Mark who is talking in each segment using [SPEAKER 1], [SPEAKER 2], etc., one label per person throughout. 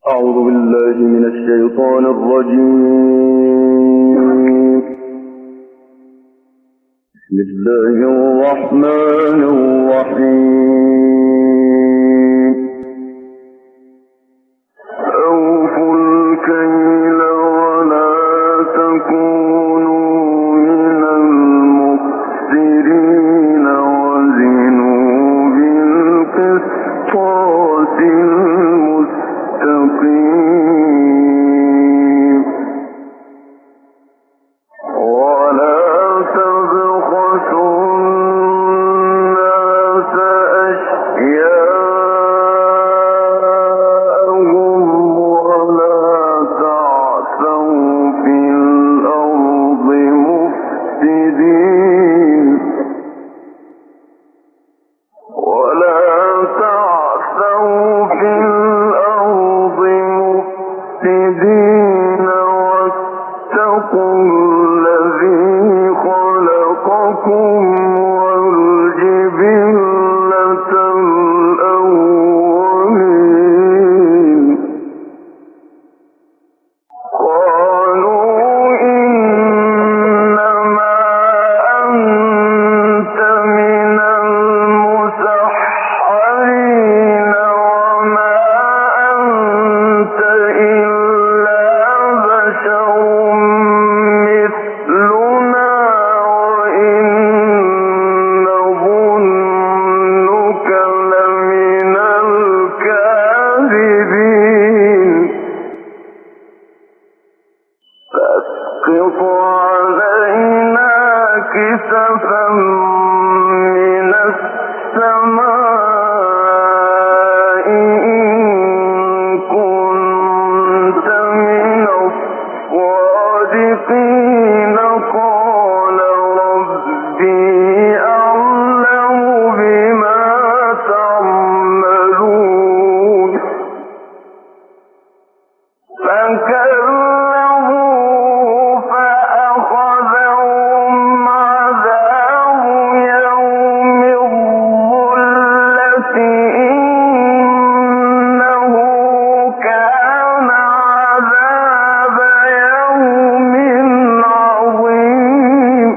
[SPEAKER 1] أعوذ بالله من الشيطان الرجيم. بسم الله الرحمن الرحيم. أوفوا الكيل ولا تكونوا من المخسرين وزنوا بالقسطاس المستقيم ولا تبخسوا الناس أشياءهم ولا تعثوا في الأرض مفسدين واتقوا الذي خلقكم والجبلة الأولين. قالوا إنما أنت من المسحرين وما أنت إلا بشر مثلنا وإن نظنك لمن الكاذبين. فاسقط علينا كسفا من السماء إن كنت من الصادقين. قال ربي أعلم بما تعملون. فكذبوه فأخذهم عذاب يوم الظلة إنه كان عذاب يوم عظيم.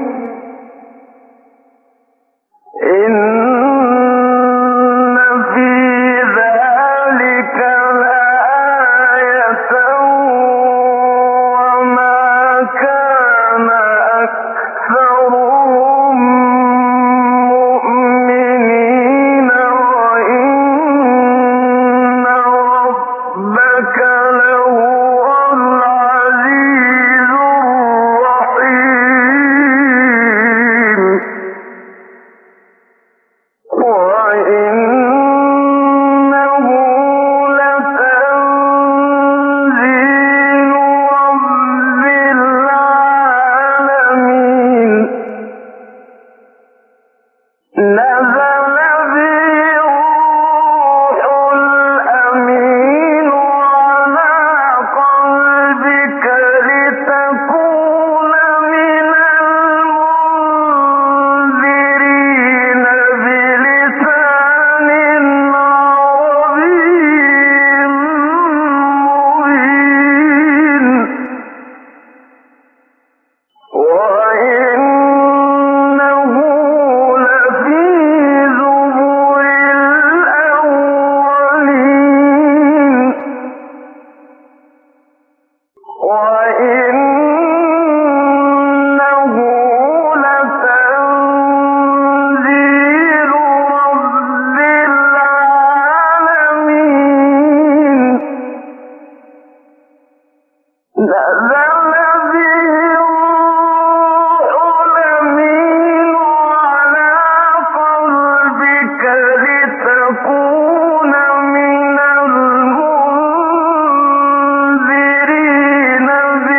[SPEAKER 1] إن في ذلك لآية وما كان أكثرهم مؤمنين وإن ربك لهو العزيز الرحيم. وإنه لتنزيل رب العالمين. نزل به الروح الأمين على قلبك لتكون من المنذرين بلسان عربي مبين. وإنه لفي زبر الأولين. وإنه لتنزيل رب العالمين. نزل به الروح الأمين على قلبك لتكون من المنذرين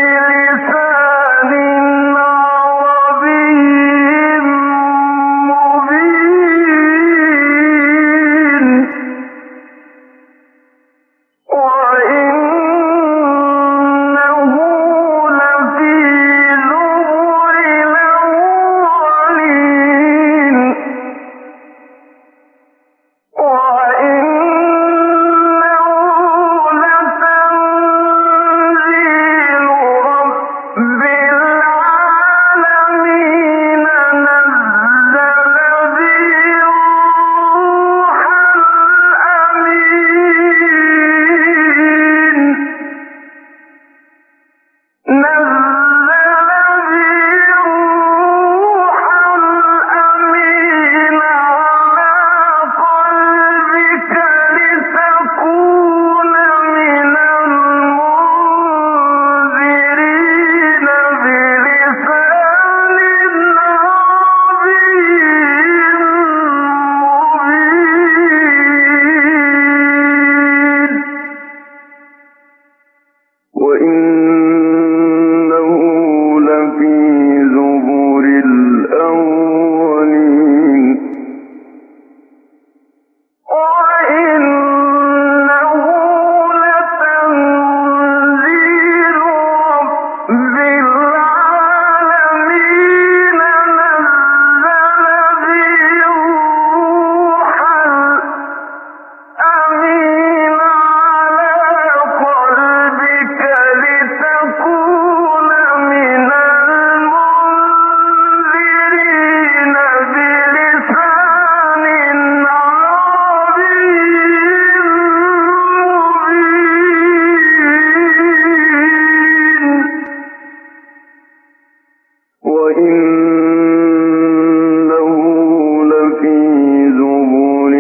[SPEAKER 1] وإنه لفي زبر الأولين وإنه لتنزيل رب العالمين نزل به الروح الأمين على قلبك لتكون من المنذرين بلسان عربي مبين وإنه لفي زبر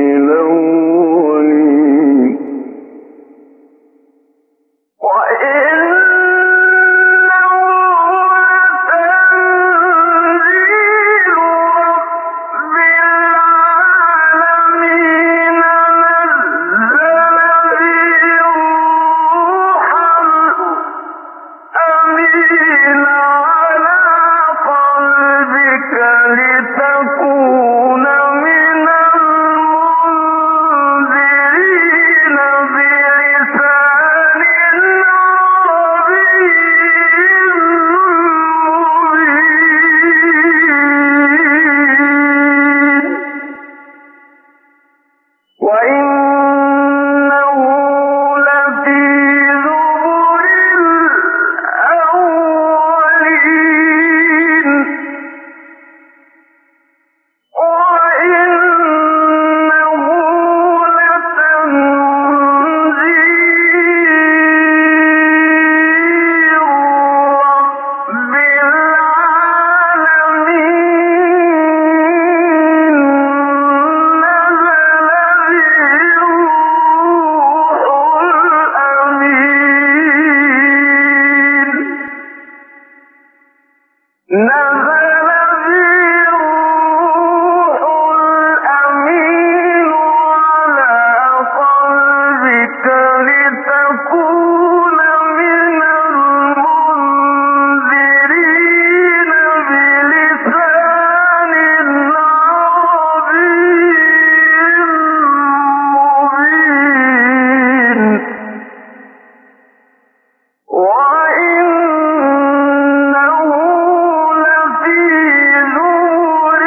[SPEAKER 1] الأولين وإنه لتنزيل رب العالمين نزل به الروح الأمين على قلبك لتكون من المنذرين بلسان عربي مبين وإنه لفي زبر الأولين وإنه لتنزيل رب العالمين نزل به الروح الأمين نزل به الروح الأمين على قلبك لتكون من المنذرين بلسان عربي مبين وإنه لفي زبر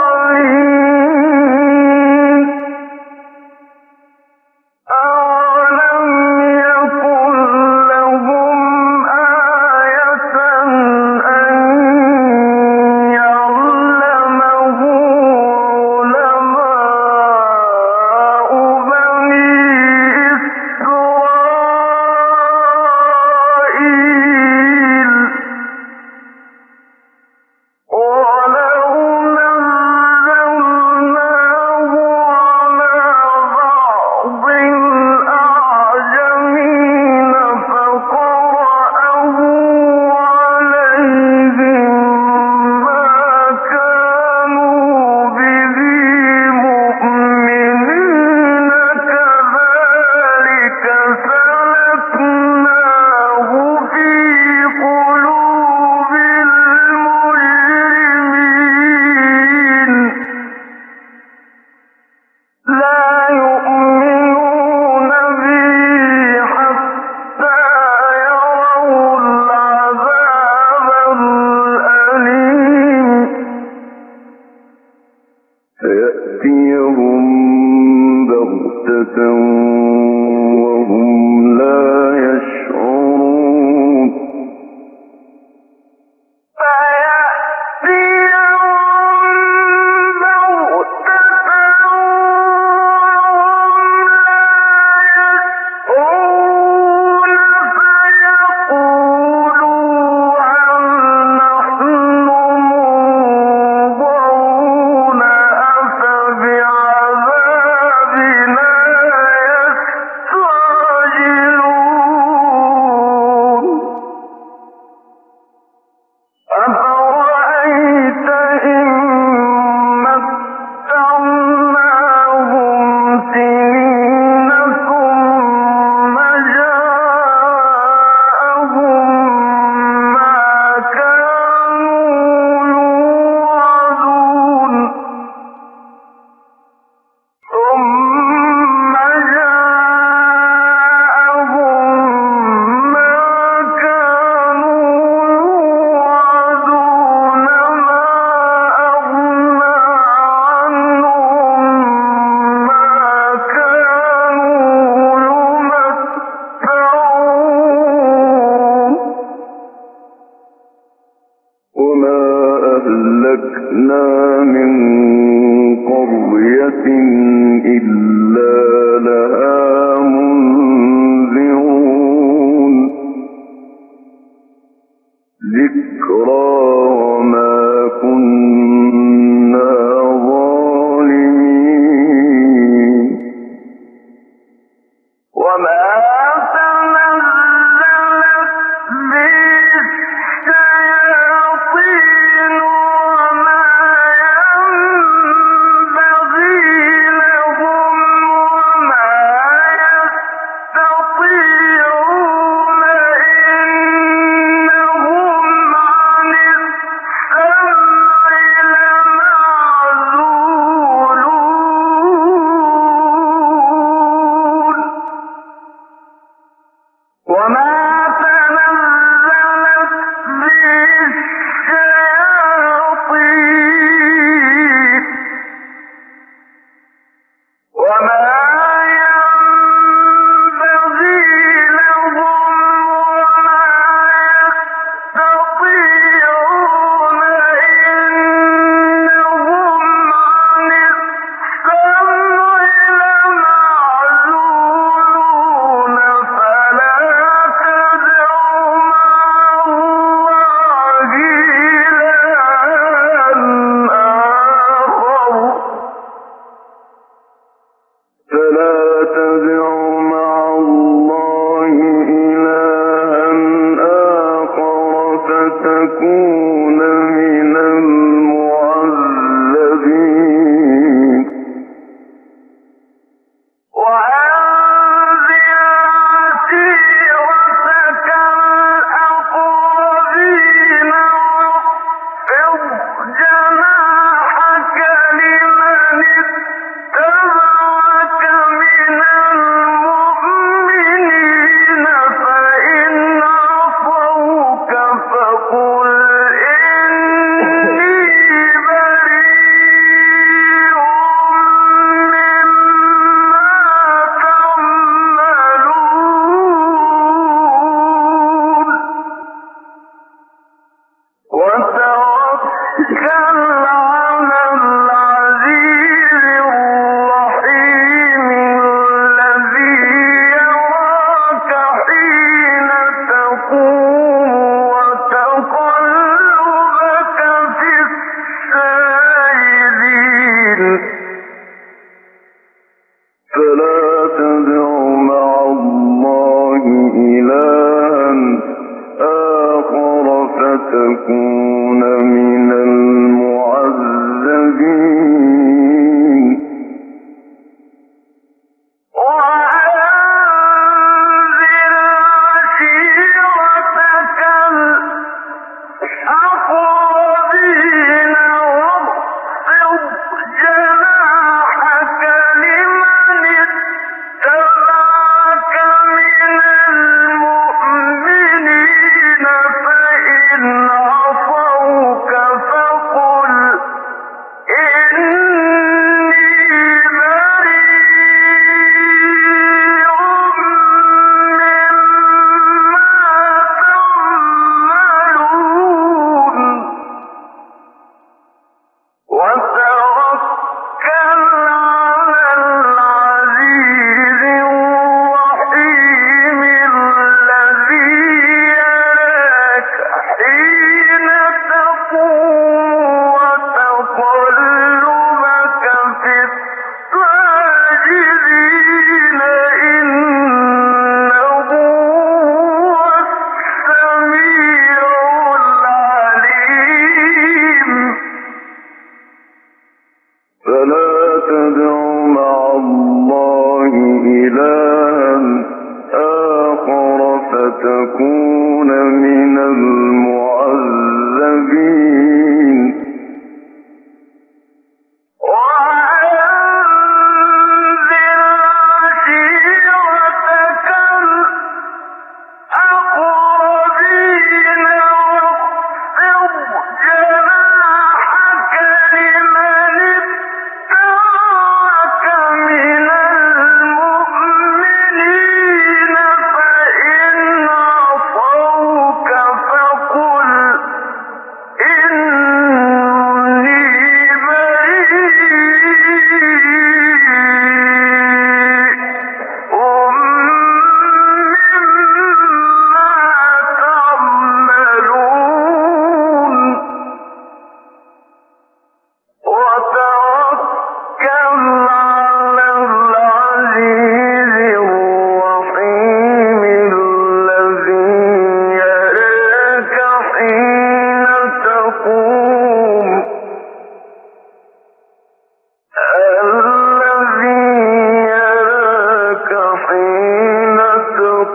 [SPEAKER 1] الأولين أولم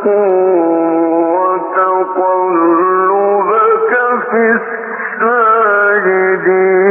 [SPEAKER 1] وتقلبك في الساجدين